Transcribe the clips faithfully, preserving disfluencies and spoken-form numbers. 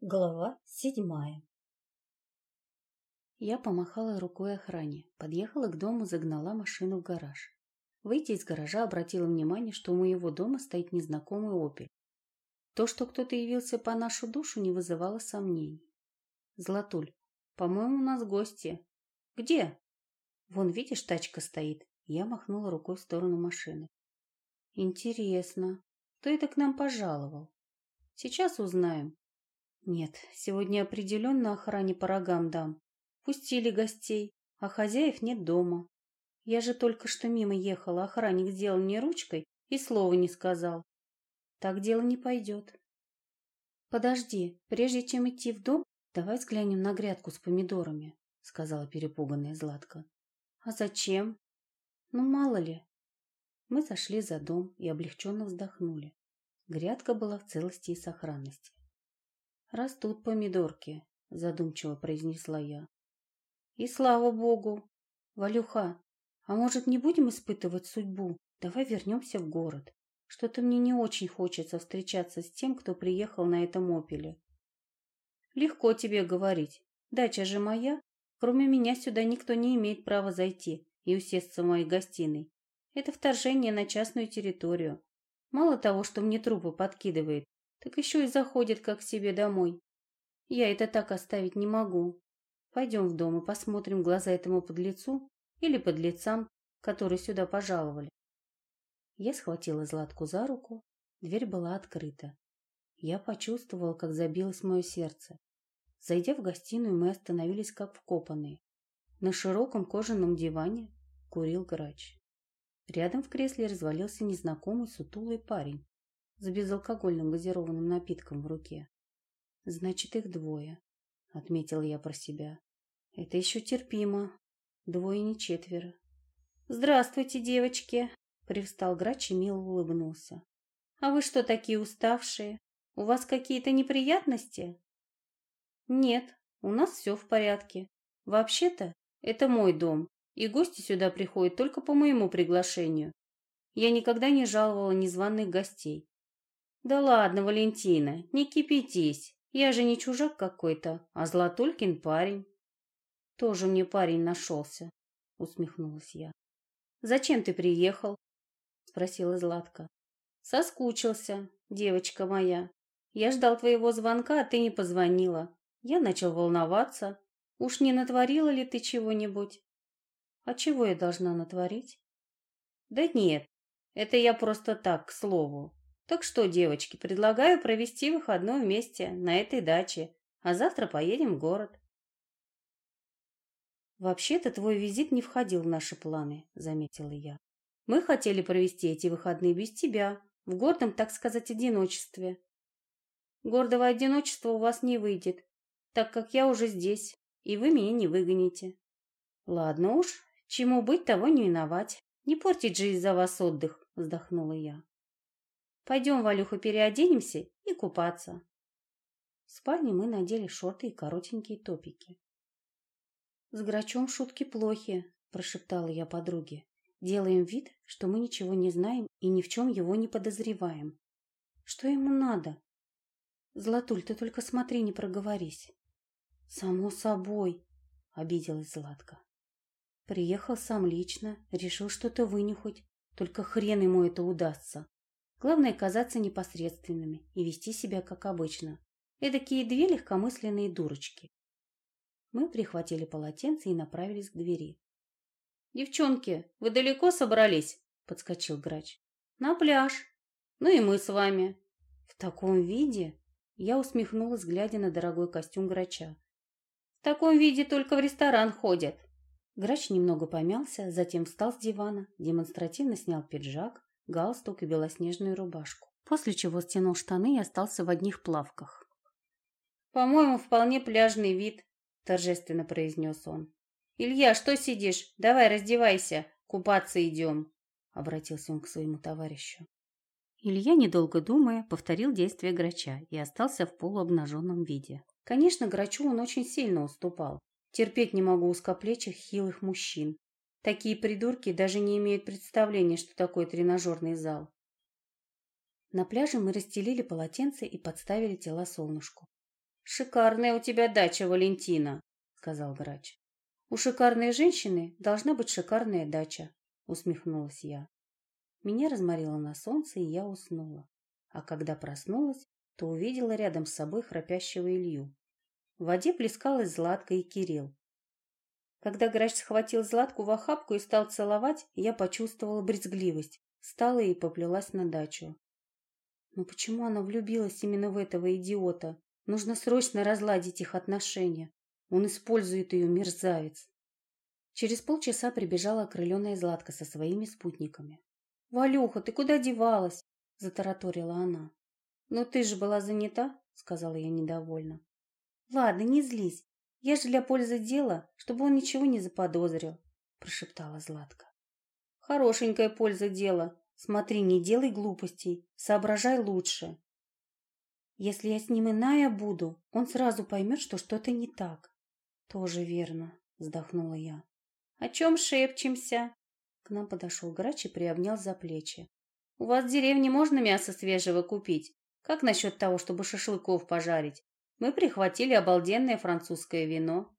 Глава седьмая. Я помахала рукой охране, подъехала к дому, загнала машину в гараж. Выйдя из гаража, обратила внимание, что у моего дома стоит незнакомый «Опель». То, что кто-то явился по нашу душу, не вызывало сомнений. «Златуль, по-моему, у нас гости». «Где?» «Вон, видишь, тачка стоит». Я махнула рукой в сторону машины. «Интересно, кто это к нам пожаловал? Сейчас узнаем». Нет, сегодня определенно охране по рогам дам. Пустили гостей, а хозяев нет дома. Я же только что мимо ехала, охранник сделал мне ручкой и слова не сказал. Так дело не пойдет. Подожди, прежде чем идти в дом, давай взглянем на грядку с помидорами, сказала перепуганная Златка. А зачем? Ну, мало ли. Мы зашли за дом и облегченно вздохнули. Грядка была в целости и сохранности. «Растут помидорки», — задумчиво произнесла я. «И слава богу! Валюха, а может, не будем испытывать судьбу? Давай вернемся в город. Что-то мне не очень хочется встречаться с тем, кто приехал на этом «Опеле». «Легко тебе говорить. Дача же моя. Кроме меня сюда никто не имеет права зайти и усесться в моей гостиной. Это вторжение на частную территорию. Мало того, что мне трупы подкидывает, так еще и заходит как к себе домой. Я это так оставить не могу. Пойдем в дом и посмотрим в глаза этому подлецу или подлецам, которые сюда пожаловали». Я схватила Златку за руку, дверь была открыта. Я почувствовала, как забилось мое сердце. Зайдя в гостиную, мы остановились как вкопанные. На широком кожаном диване курил Грач. Рядом в кресле развалился незнакомый сутулый парень с безалкогольным газированным напитком в руке. «Значит, их двое», — отметила я про себя. «Это еще терпимо. Двое, не четверо». «Здравствуйте, девочки!» — привстал Грач и мило улыбнулся. «А вы что такие уставшие? У вас какие-то неприятности?» «Нет, у нас все в порядке. Вообще-то, это мой дом, и гости сюда приходят только по моему приглашению. Я никогда не жаловала незваных гостей». «Да ладно, Валентина, не кипятись. Я же не чужак какой-то, а Златулькин парень». «Тоже мне парень нашелся», — усмехнулась я. «Зачем ты приехал?» — спросила Златка. «Соскучился, девочка моя. Я ждал твоего звонка, а ты не позвонила. Я начал волноваться. Уж не натворила ли ты чего-нибудь?» «А чего я должна натворить?» «Да нет, это я просто так, к слову. Так что, девочки, предлагаю провести выходной вместе на этой даче, а завтра поедем в город». «Вообще-то твой визит не входил в наши планы», — заметила я. «Мы хотели провести эти выходные без тебя, в гордом, так сказать, одиночестве». «Гордого одиночества у вас не выйдет, так как я уже здесь, и вы меня не выгоните». «Ладно уж, чему быть, того не миновать. Не портить же из-за вас отдых», — вздохнула я. «Пойдем, Валюха, переоденемся и купаться». В спальне мы надели шорты и коротенькие топики. «С Грачом шутки плохи», – прошептала я подруге. «Делаем вид, что мы ничего не знаем и ни в чем его не подозреваем. Что ему надо?» «Златуль, ты только смотри, не проговорись». «Само собой», – обиделась Златка. «Приехал сам лично, решил что-то вынюхать. Только хрен ему это удастся. Главное казаться непосредственными и вести себя как обычно. Эдакие две легкомысленные дурочки». Мы прихватили полотенце и направились к двери. «Девчонки, вы далеко собрались?» – подскочил Грач. «На пляж. Ну и мы с вами». «В таком виде?» – я усмехнулась, глядя на дорогой костюм Грача. «В таком виде только в ресторан ходят». Грач немного помялся, затем встал с дивана, демонстративно снял пиджак, галстук и белоснежную рубашку, после чего стянул штаны и остался в одних плавках. «По-моему, вполне пляжный вид», — торжественно произнес он. «Илья, что сидишь? Давай раздевайся, купаться идем», — обратился он к своему товарищу. Илья, недолго думая, повторил действия Грача и остался в полуобнаженном виде. Конечно, Грачу он очень сильно уступал. Терпеть не могу узкоплечих, хилых мужчин. Такие придурки даже не имеют представления, что такое тренажерный зал. На пляже мы расстелили полотенце и подставили тела солнышку. «Шикарная у тебя дача, Валентина», — сказал грач. «У шикарной женщины должна быть шикарная дача», — усмехнулась я. Меня разморило на солнце, и я уснула. А когда проснулась, то увидела рядом с собой храпящего Илью. В воде плескалась Златка и Кирилл. Когда грач схватил Златку в охапку и стал целовать, я почувствовала брезгливость, встала и поплелась на дачу. Но почему она влюбилась именно в этого идиота? Нужно срочно разладить их отношения. Он использует ее, мерзавец. Через полчаса прибежала окрыленная Златка со своими спутниками. «Валюха, ты куда девалась?» – затараторила она. «Ну ты же была занята», – сказала я недовольно. «Ладно, не злись. Я же для пользы дела, чтобы он ничего не заподозрил», – прошептала Златка. «Хорошенькая польза дела. Смотри, не делай глупостей, соображай лучше. Если я с ним иная буду, он сразу поймет, что что-то не так». «Тоже верно», – вздохнула я. «О чем шепчемся?» К нам подошел грач и приобнял за плечи. «У вас в деревне можно мясо свежего купить? Как насчет того, чтобы шашлыков пожарить? Мы прихватили обалденное французское вино».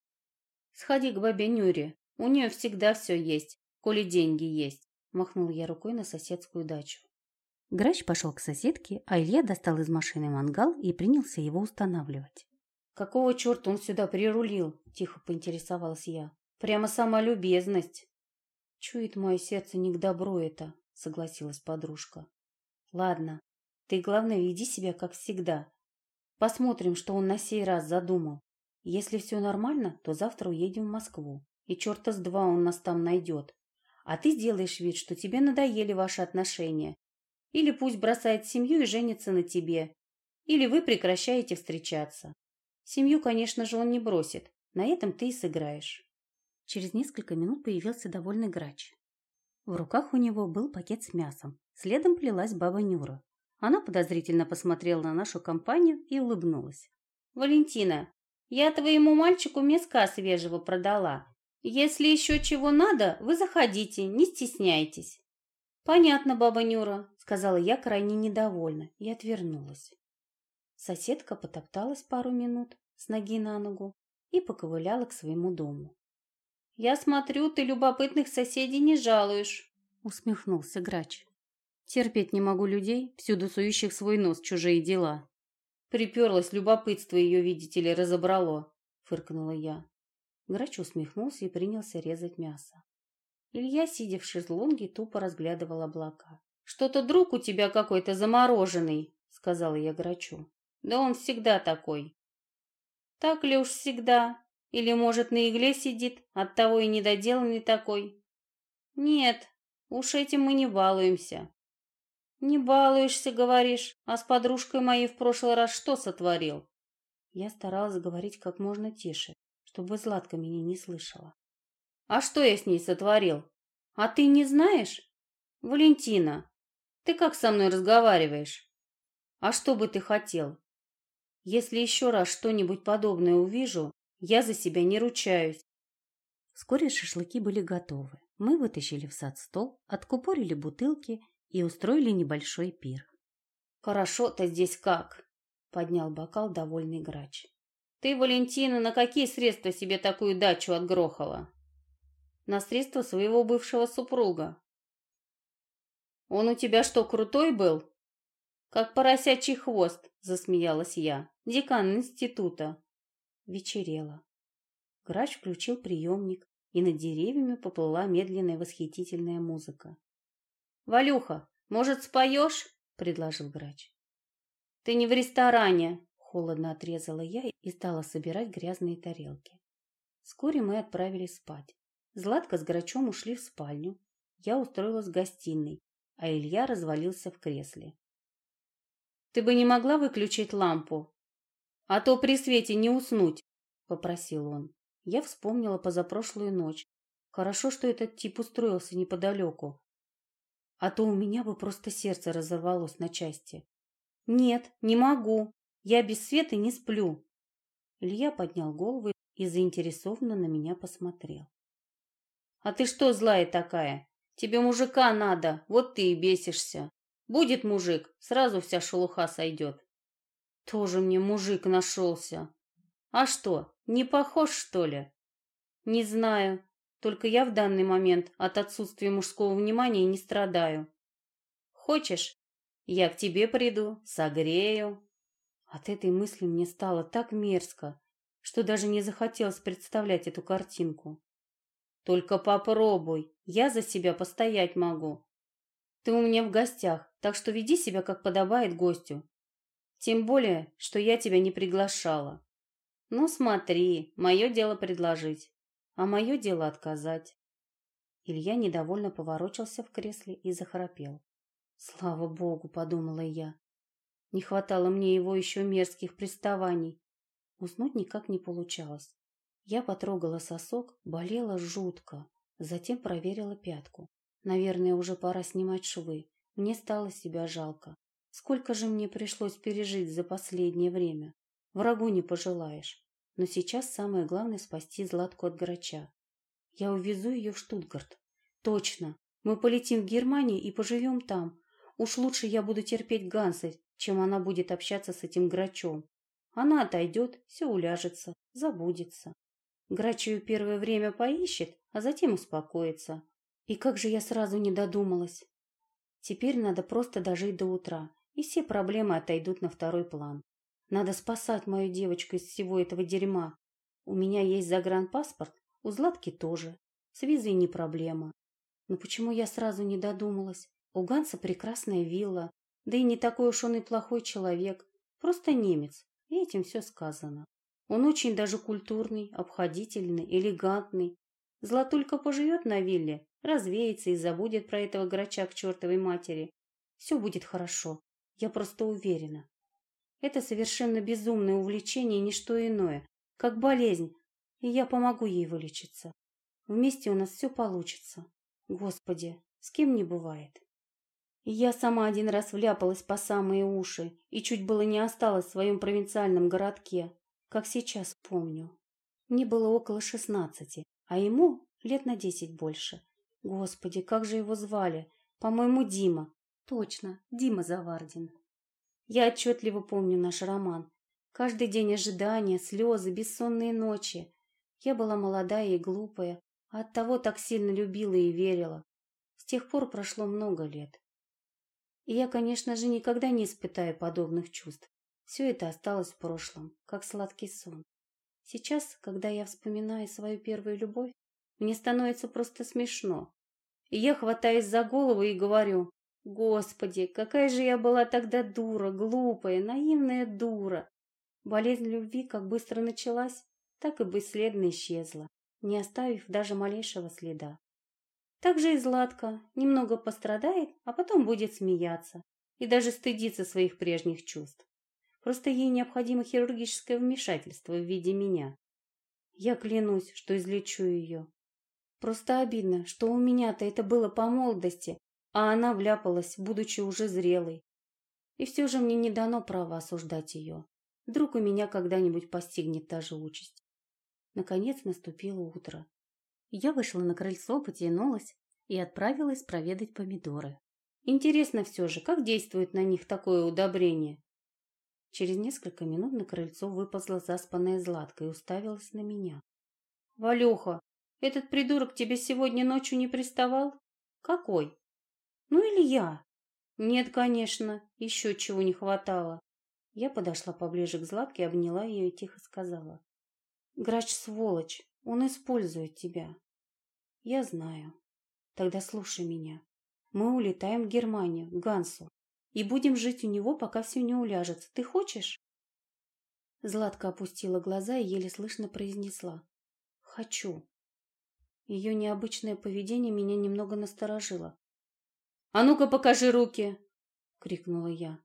«Сходи к бабе Нюре, у нее всегда все есть, коли деньги есть», махнул я рукой на соседскую дачу. Грач пошел к соседке, а Илья достал из машины мангал и принялся его устанавливать. «Какого черта он сюда прирулил?» – тихо поинтересовалась я. «Прямо сама любезность». «Чует мое сердце не к добру это», – согласилась подружка. «Ладно, ты, главное, веди себя как всегда. Посмотрим, что он на сей раз задумал. Если все нормально, то завтра уедем в Москву, и черта с два он нас там найдет. А ты сделаешь вид, что тебе надоели ваши отношения. Или пусть бросает семью и женится на тебе, или вы прекращаете встречаться. Семью, конечно же, он не бросит, на этом ты и сыграешь». Через несколько минут появился довольный грач. В руках у него был пакет с мясом. Следом плелась баба Нюра. Она подозрительно посмотрела на нашу компанию и улыбнулась. «Валентина, я твоему мальчику мяска свежего продала. Если еще чего надо, вы заходите, не стесняйтесь». «Понятно, баба Нюра», — сказала я крайне недовольна и отвернулась. Соседка потопталась пару минут с ноги на ногу и поковыляла к своему дому. «Я смотрю, ты любопытных соседей не жалуешь», — усмехнулся грач. «Терпеть не могу людей, всюду сующих свой нос в чужие дела». «Приперлось любопытство ее, видите ли, разобрало», — фыркнула я. Грач усмехнулся и принялся резать мясо. Илья, сидя в шезлонге, тупо разглядывал облака. «Что-то друг у тебя какой-то замороженный», — сказала я грачу. «Да он всегда такой». «Так ли уж всегда? Или, может, на игле сидит, оттого и недоделанный такой?» «Нет, уж этим мы не балуемся». «Не балуешься, говоришь, а с подружкой моей в прошлый раз что сотворил?» Я старалась говорить как можно тише, чтобы Златка меня не слышала. «А что я с ней сотворил? А ты не знаешь? Валентина, ты как со мной разговариваешь? А что бы ты хотел? Если еще раз что-нибудь подобное увижу, я за себя не ручаюсь». Вскоре шашлыки были готовы. Мы вытащили в сад стол, откупорили бутылки и устроили небольшой пир. «Хорошо-то здесь как!» — поднял бокал довольный грач. «Ты, Валентина, на какие средства себе такую дачу отгрохала?» «На средства своего бывшего супруга». «Он у тебя что, крутой был?» «Как поросячий хвост», — засмеялась я. «Декан института». Вечерело. Грач включил приемник, и над деревьями поплыла медленная восхитительная музыка. «Валюха, может, споешь?» — предложил грач. «Ты не в ресторане», — холодно отрезала я и стала собирать грязные тарелки. Вскоре мы отправились спать. Златка с грачом ушли в спальню. Я устроилась в гостиной, а Илья развалился в кресле. «Ты бы не могла выключить лампу? А то при свете не уснуть», — попросил он. Я вспомнила позапрошлую ночь. Хорошо, что этот тип устроился неподалеку. А то у меня бы просто сердце разорвалось на части. «Нет, не могу. Я без света не сплю». Илья поднял голову и заинтересованно на меня посмотрел. «А ты что злая такая? Тебе мужика надо, вот ты и бесишься. Будет мужик, сразу вся шелуха сойдет». Тоже мне мужик нашелся. А что, не похож, что ли? Не знаю. Только я в данный момент от отсутствия мужского внимания не страдаю. Хочешь, я к тебе приду, согрею. От этой мысли мне стало так мерзко, что даже не захотелось представлять эту картинку. Только попробуй, я за себя постоять могу. Ты у меня в гостях, так что веди себя, как подобает гостю. Тем более, что я тебя не приглашала. Ну смотри, мое дело предложить, а мое дело отказать. Илья недовольно поворочился в кресле и захрапел. Слава богу, подумала я. Не хватало мне его еще мерзких приставаний. Уснуть никак не получалось. Я потрогала сосок, болела жутко. Затем проверила пятку. Наверное, уже пора снимать швы. Мне стало себя жалко. Сколько же мне пришлось пережить за последнее время? Врагу не пожелаешь. Но сейчас самое главное спасти Златку от грача. Я увезу ее в Штутгарт. Точно. Мы полетим в Германию и поживем там. Уж лучше я буду терпеть Ганса, чем она будет общаться с этим грачом. Она отойдет, все уляжется, забудется. Грач ее первое время поищет, а затем успокоится. И как же я сразу не додумалась. Теперь надо просто дожить до утра, и все проблемы отойдут на второй план. Надо спасать мою девочку из всего этого дерьма. У меня есть загранпаспорт, у Златки тоже. С визой не проблема. Но почему я сразу не додумалась? У Ганса прекрасная вилла, да и не такой уж он и плохой человек, просто немец, и этим все сказано. Он очень даже культурный, обходительный, элегантный. Златулька поживет на вилле, развеется и забудет про этого грача к чертовой матери. Все будет хорошо, я просто уверена. Это совершенно безумное увлечение и ничто иное, как болезнь, и я помогу ей вылечиться. Вместе у нас все получится. Господи, с кем не бывает. И я сама один раз вляпалась по самые уши и чуть было не осталась в своем провинциальном городке, как сейчас помню. Мне было около шестнадцати, а ему лет на десять больше. Господи, как же его звали? По-моему, Дима. Точно, Дима Завардин. Я отчетливо помню наш роман. Каждый день ожидания, слезы, бессонные ночи. Я была молодая и глупая, а оттого так сильно любила и верила. С тех пор прошло много лет. И я, конечно же, никогда не испытаю подобных чувств. Все это осталось в прошлом, как сладкий сон. Сейчас, когда я вспоминаю свою первую любовь, мне становится просто смешно. И я хватаюсь за голову и говорю: «Господи, какая же я была тогда дура, глупая, наивная дура!» Болезнь любви как быстро началась, так и бесследно исчезла, не оставив даже малейшего следа. Так же и Златка немного пострадает, а потом будет смеяться и даже стыдиться своих прежних чувств. Просто ей необходимо хирургическое вмешательство в виде меня. Я клянусь, что излечу ее. Просто обидно, что у меня-то это было по молодости, а она вляпалась, будучи уже зрелой. И все же мне не дано права осуждать ее. Вдруг у меня когда-нибудь постигнет та же участь. Наконец наступило утро. Я вышла на крыльцо, потянулась и отправилась проведать помидоры. Интересно все же, как действует на них такое удобрение. Через несколько минут на крыльцо выползла заспанная Златка и уставилась на меня. — Валюха, этот придурок тебе сегодня ночью не приставал? — Какой? — Ну или я? — Нет, конечно, еще чего не хватало. Я подошла поближе к Златке, обняла ее и тихо сказала: — Грач сволочь, он использует тебя. — Я знаю. Тогда слушай меня. Мы улетаем в Германию, к Гансу, и будем жить у него, пока все не уляжется. Ты хочешь? Златка опустила глаза и еле слышно произнесла: «Хочу». Ее необычное поведение меня немного насторожило. «А ну-ка, покажи руки!» — крикнула я.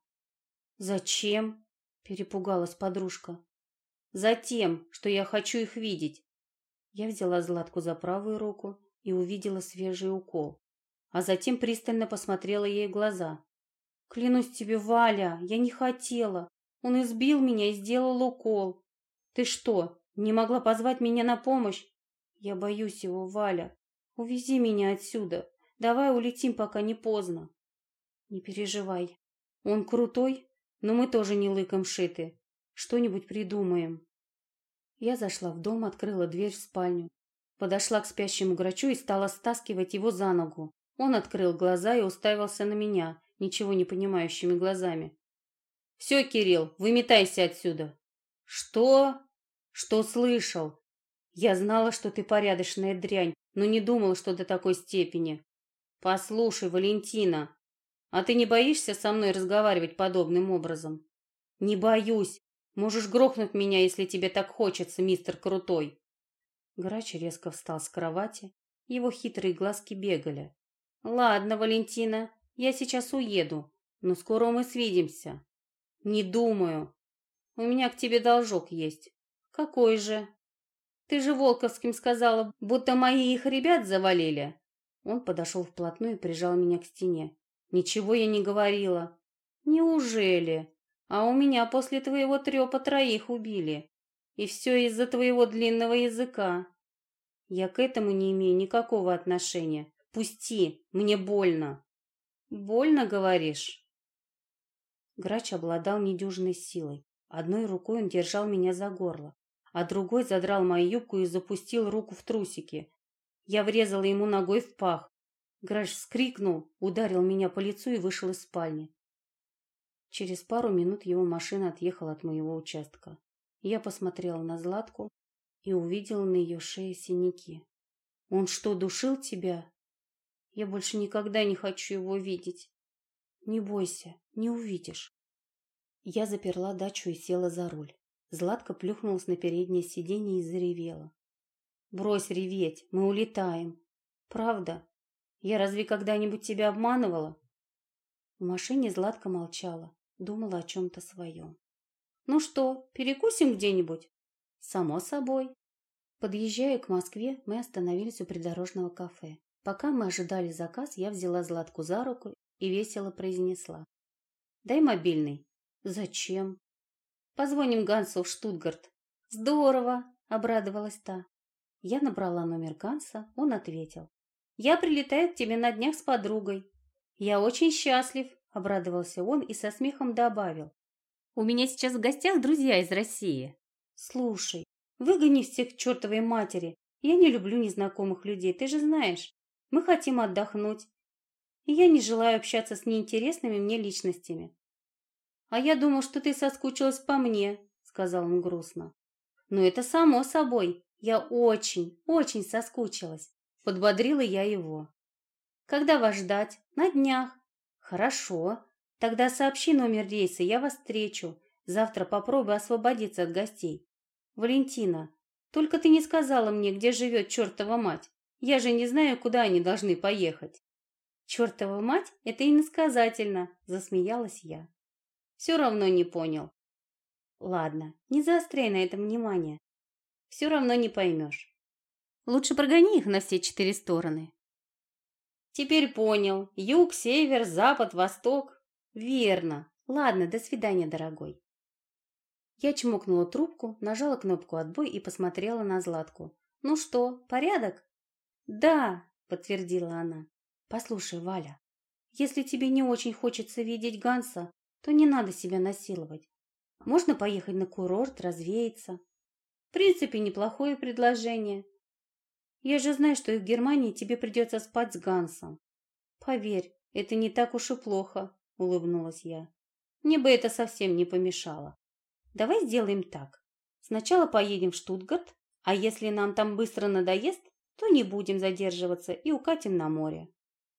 «Зачем?» — перепугалась подружка. «Затем, что я хочу их видеть». Я взяла Златку за правую руку и увидела свежий укол, а затем пристально посмотрела ей в глаза. «Клянусь тебе, Валя, я не хотела. Он избил меня и сделал укол. Ты что, не могла позвать меня на помощь? Я боюсь его, Валя. Увези меня отсюда. Давай улетим, пока не поздно». «Не переживай. Он крутой, Но мы тоже не лыком шиты. Что-нибудь придумаем. Я зашла в дом, открыла дверь в спальню. Подошла к спящему грачу и стала стаскивать его за ногу. Он открыл глаза и уставился на меня, ничего не понимающими глазами. «Все, Кирилл, выметайся отсюда!» «Что?» «Что слышал? Я знала, что ты порядочная дрянь, но не думала, что до такой степени. Послушай, Валентина, а ты не боишься со мной разговаривать подобным образом?» «Не боюсь. Можешь грохнуть меня, если тебе так хочется, мистер Крутой». Грач резко встал с кровати, его хитрые глазки бегали. «Ладно, Валентина, я сейчас уеду, но скоро мы свидимся». «Не думаю. У меня к тебе должок есть». «Какой же?» «Ты же Волковским сказала, будто мои их ребят завалили». Он подошел вплотную и прижал меня к стене. «Ничего я не говорила». «Неужели? А у меня после твоего трепа троих убили. И все из-за твоего длинного языка». «Я к этому не имею никакого отношения. Пусти, мне больно». «Больно, говоришь?» Грач обладал недюжинной силой. Одной рукой он держал меня за горло, а другой задрал мою юбку и запустил руку в трусики. Я врезала ему ногой в пах. Грач вскрикнул, ударил меня по лицу и вышел из спальни. Через пару минут его машина отъехала от моего участка. Я посмотрела на Златку и увидела на ее шее синяки. «Он что, душил тебя?» «Я больше никогда не хочу его видеть». «Не бойся, не увидишь». Я заперла дачу и села за руль. Златка плюхнулась на переднее сиденье и заревела. «Брось реветь, мы улетаем». «Правда? Я разве когда-нибудь тебя обманывала?» В машине Златка молчала, думала о чем-то своем. «Ну что, перекусим где-нибудь?» «Само собой». Подъезжая к Москве, мы остановились у придорожного кафе. Пока мы ожидали заказ, я взяла Златку за руку и весело произнесла. «Дай мобильный». «Зачем?» «Позвоним Гансу в Штутгарт». «Здорово!» – обрадовалась та. Я набрала номер Ганса, он ответил. «Я прилетаю к тебе на днях с подругой». «Я очень счастлив», – обрадовался он и со смехом добавил. «У меня сейчас в гостях друзья из России». «Слушай, выгони всех к чертовой матери. Я не люблю незнакомых людей, ты же знаешь. Мы хотим отдохнуть. И я не желаю общаться с неинтересными мне личностями». «А я думал, что ты соскучилась по мне», — сказал он грустно. «Ну, это само собой. Я очень, очень соскучилась», — подбодрила я его. «Когда вас ждать? На днях». «Хорошо. Тогда сообщи номер рейса, я вас встречу. Завтра попробуй освободиться от гостей». «Валентина, только ты не сказала мне, где живет чертова мать. Я же не знаю, куда они должны поехать». «Чертова мать – это иносказательно», – засмеялась я. «Все равно не понял». «Ладно, не заостряй на этом внимание. Все равно не поймешь. Лучше прогони их на все четыре стороны». «Теперь понял. Юг, север, запад, восток». «Верно. Ладно, до свидания, дорогой». Я чмокнула трубку, нажала кнопку «Отбой» и посмотрела на Златку. «Ну что, порядок?» «Да», – подтвердила она. «Послушай, Валя, если тебе не очень хочется видеть Ганса, то не надо себя насиловать. Можно поехать на курорт, развеяться. В принципе, неплохое предложение. Я же знаю, что и в Германии тебе придется спать с Гансом». «Поверь, это не так уж и плохо», – улыбнулась я. «Мне бы это совсем не помешало. Давай сделаем так. Сначала поедем в Штутгарт, а если нам там быстро надоест, то не будем задерживаться и укатим на море».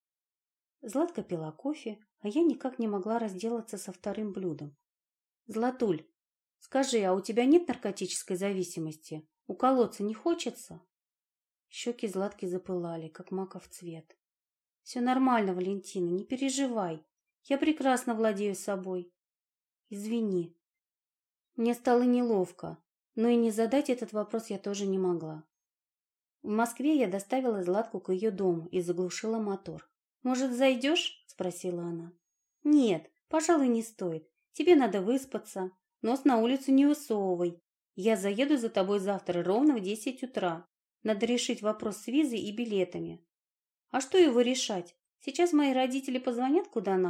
Златка пила кофе, а я никак не могла разделаться со вторым блюдом. «Златуль, скажи, а у тебя нет наркотической зависимости? Уколоться не хочется?» Щеки Златки запылали, как маков цвет. «Все нормально, Валентина, не переживай. Я прекрасно владею собой». «Извини». Мне стало неловко, но и не задать этот вопрос я тоже не могла. В Москве я доставила Златку к ее дому и заглушила мотор. «Может, зайдешь?» – спросила она. «Нет, пожалуй, не стоит. Тебе надо выспаться. Нос на улицу не высовывай. Я заеду за тобой завтра ровно в десять утра. Надо решить вопрос с визой и билетами». «А что его решать? Сейчас мои родители позвонят куда надо,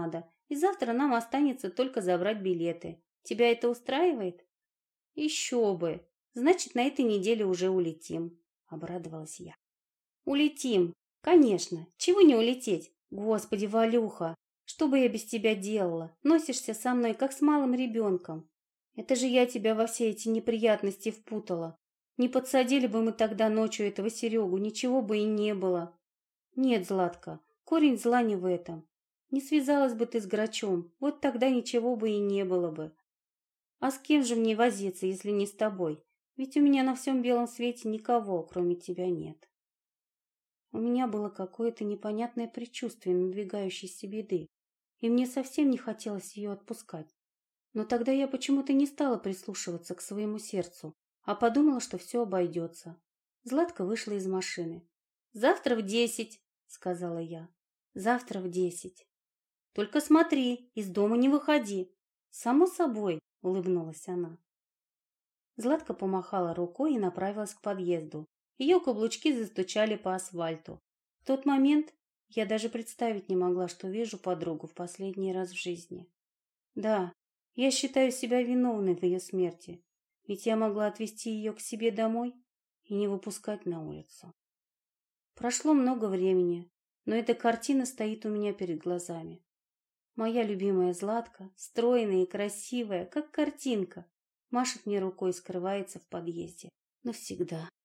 И завтра нам останется только забрать билеты. Тебя это устраивает? Еще бы. Значит, на этой неделе уже улетим, обрадовалась я. Улетим. Конечно. Чего не улететь? Господи, Валюха, что бы я без тебя делала? Носишься со мной, как с малым ребенком. Это же я тебя во все эти неприятности впутала. Не подсадили бы мы тогда ночью этого Серегу, ничего бы и не было. Нет, Златка, корень зла не в этом. Не связалась бы ты с Грачом, вот тогда ничего бы и не было бы. А с кем же мне возиться, если не с тобой? Ведь у меня на всем белом свете никого, кроме тебя, нет. У меня было какое-то непонятное предчувствие надвигающейся беды, и мне совсем не хотелось ее отпускать. Но тогда я почему-то не стала прислушиваться к своему сердцу, а подумала, что все обойдется. Златка вышла из машины. «Завтра в десять», — сказала я. «Завтра в десять. Только смотри, из дома не выходи». «Само собой», — улыбнулась она. Златка помахала рукой и направилась к подъезду. Ее каблучки застучали по асфальту. В тот момент я даже представить не могла, что вижу подругу в последний раз в жизни. Да, я считаю себя виновной в ее смерти, ведь я могла отвезти ее к себе домой и не выпускать на улицу. Прошло много времени, но эта картина стоит у меня перед глазами. Моя любимая Златка, стройная и красивая, как картинка, машет мне рукой и скрывается в подъезде. Навсегда.